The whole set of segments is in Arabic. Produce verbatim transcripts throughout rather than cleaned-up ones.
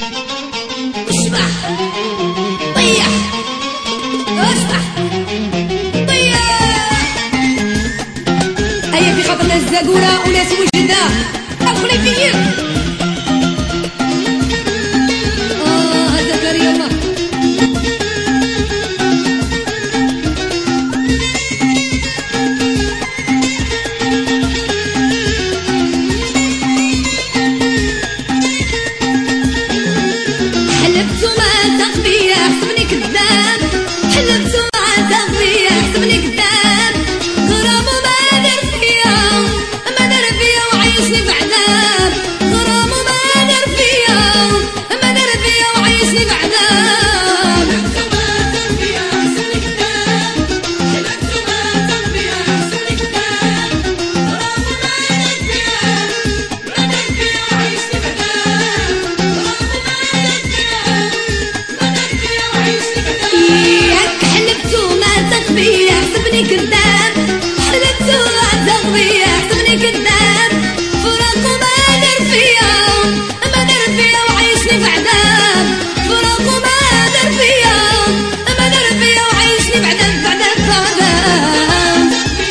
اشبح طيح اشبح طيح. هيا في خاطر ناس زاقورة وناس وجدة ادخلي فيك. اه هذاك يلا كذاب. حلفت وما تغبي احسبني كذاب. فراق وما دار فيا ما دار فيا وعيشني في عذاب. فراق وما دار فيا ما دار فيا وعيشني في عذاب في عذاب في عذاب.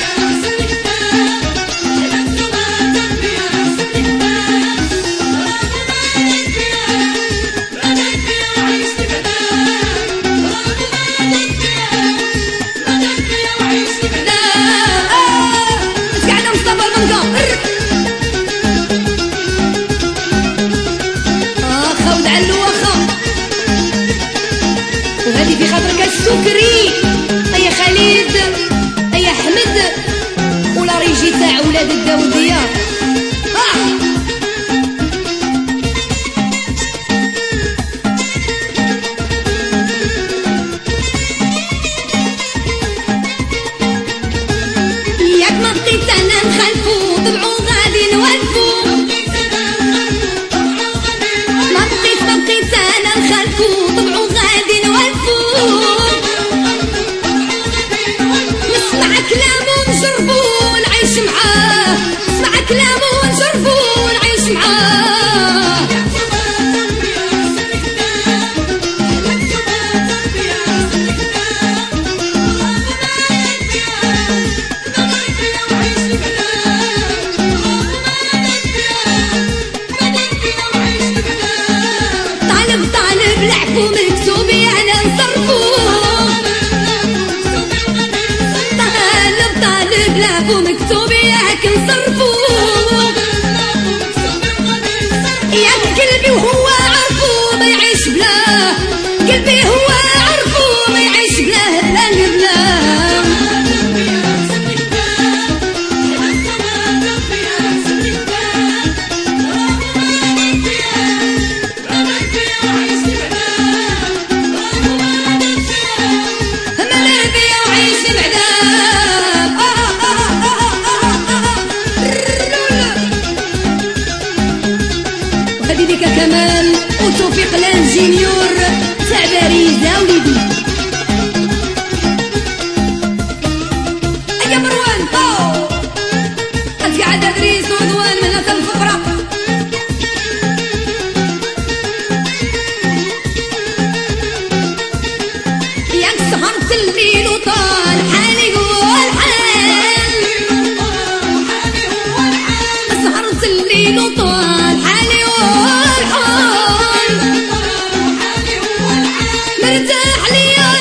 وهذه في خاطرك السكري. هيا خالد هيا حمد ولا ريجي تاع ولاد الداودية. آه. ياك ما بقيت انا نخلفو طبعو غادي نولفو. ما بقيت ما بقيت انا نخلفو طبعو غادي نولفو. نسمع كلامو نجربو ونعيش معاه. نسمع كلامو ونجربو ونعيش معاه. طالب طالب لعبو مكتوبي انا نصرفو. طالب طالب لعبو مكتوبي ياك نصرفو. ياك قلبي وهو عرفو ما يعيش بلاه. قلبي هو عرفو ما يعيش بلاه بلاه بلاه. كمال وتوفيق الانجينيور تاع باريزة وليدي. ايا مروان طو انت قاعدة دريس ورضوان من هذا الفقرة. ياك سهرت الليل وطال حالي هو الحال. سهرت الليل وطال حالي هو الحال. مرتاح ليا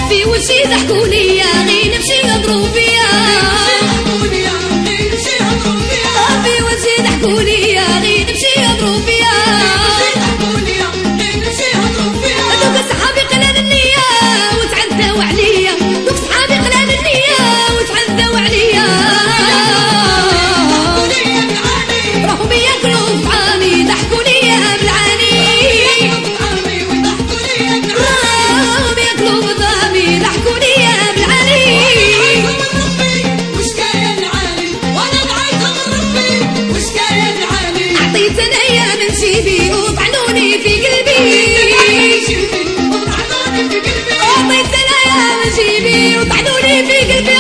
في وشي ضحكوا ليا غير نمشي نضرب فيا في وشي ضحكوا ليا غير نمشي نضرب فيا دوك صحابي قلال النية وتعذاو عليا دوك صحابي قلال النية وتعذاو عليا راحوا بياكلوا طعامي ضحكوا ليا بالعاني راحوا بياكلوا بطعامي ضحكوا ليا بالعاني عطيت انايا من جيبي وطعنوني في قلبي عطيت انايا من جيبي وطعنوني في قلبي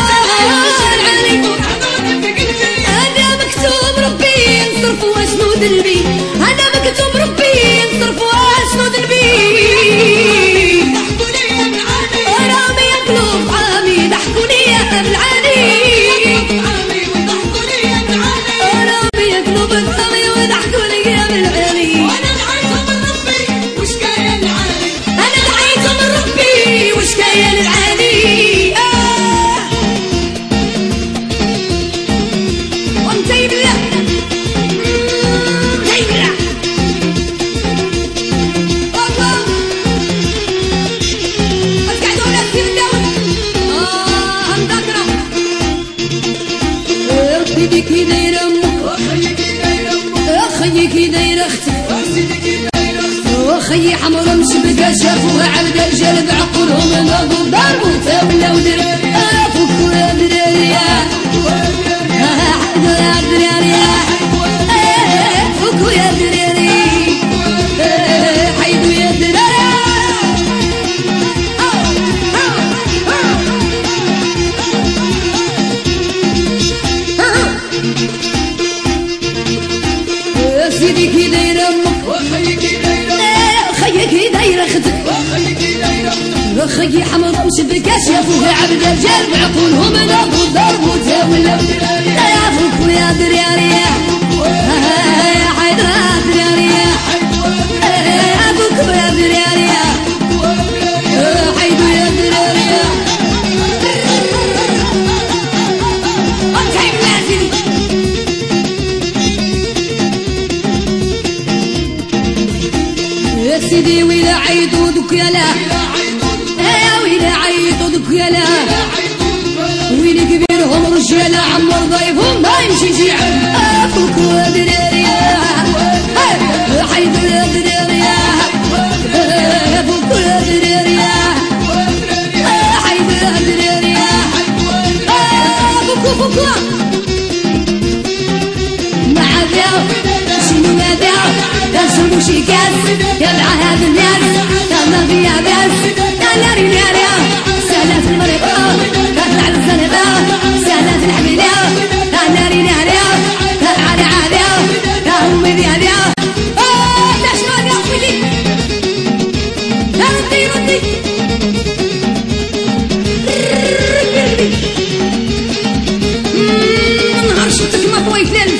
هذا مكتوب ربي ينصرف واشنو ذنبي هذا مكتوب ربي ينصرف واشنو ذنبي راهم ياكلوا طعامي ضحكوا ليا بالعاني راهم ياكلوا بطعامي وضحكوا ليا بالعاني وانا دعيتهم من ربي وش كاين العالي انا دعيت من ربي وش كاين العالي آه. وانت بالله انت بالله الله قعدوا ولا في الدور اه مذاكره ربي ديك دايره امك اخيك دايره اختك وخي حمر مشبكة شافوها عبد الرجال بعقولهم ناضوا ضربوا تاولاو دراري فكوا يا دراري يا دراري فكوا يا دراري حيدوا يا دراري سيدي كي دايره امك خيك دايره اختك خي حمر مشبكة شافوها عبد الرجال بعقولهم ناضوا ضربوا تاولاو يا فكوا يا دراري يا حيدوا يا دراري فكوا يا دراري حيدوا يا دراري انت بلازم يا سيدي ويلا عيطوا دوك يا لا يا ويلا عيطوا دوك يا لا ويلي كبيرهم رجاله عمر ضيفهم ما يمشي شي عام فكوا يا دراري حيدوا يا دراري فكوا يا دراري حيدوا يا دراري فكوا فكوا مع ذا شنو ماذا تشربوا شي كاس يا مع هذا الناس يا ما فيها باس يا ناري ناري سالات المريضة تطلع الزنبة سالات الحميلة يا ناري ناري يا عالي عالي يا أمي بيبي لا شنو يا أخوي يا ردي ردي نهار شفتك ما طويت للف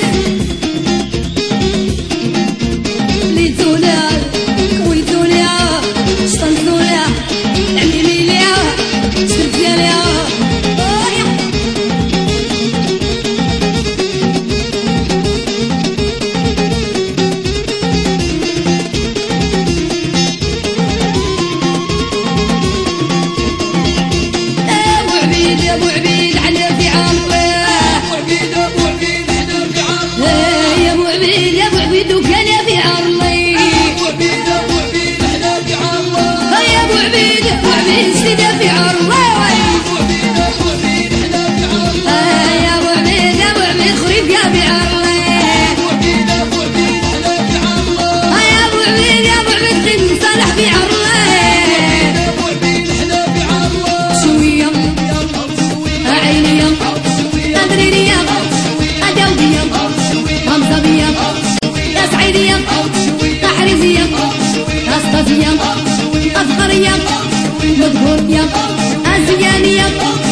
أصغر يم مظهور يم أزيان يم